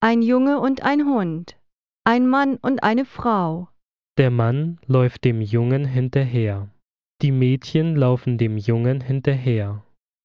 Ein Junge und ein Hund. Ein Mann und eine Frau. Der Mann läuft dem Jungen hinterher. Die Mädchen laufen dem Jungen hinterher.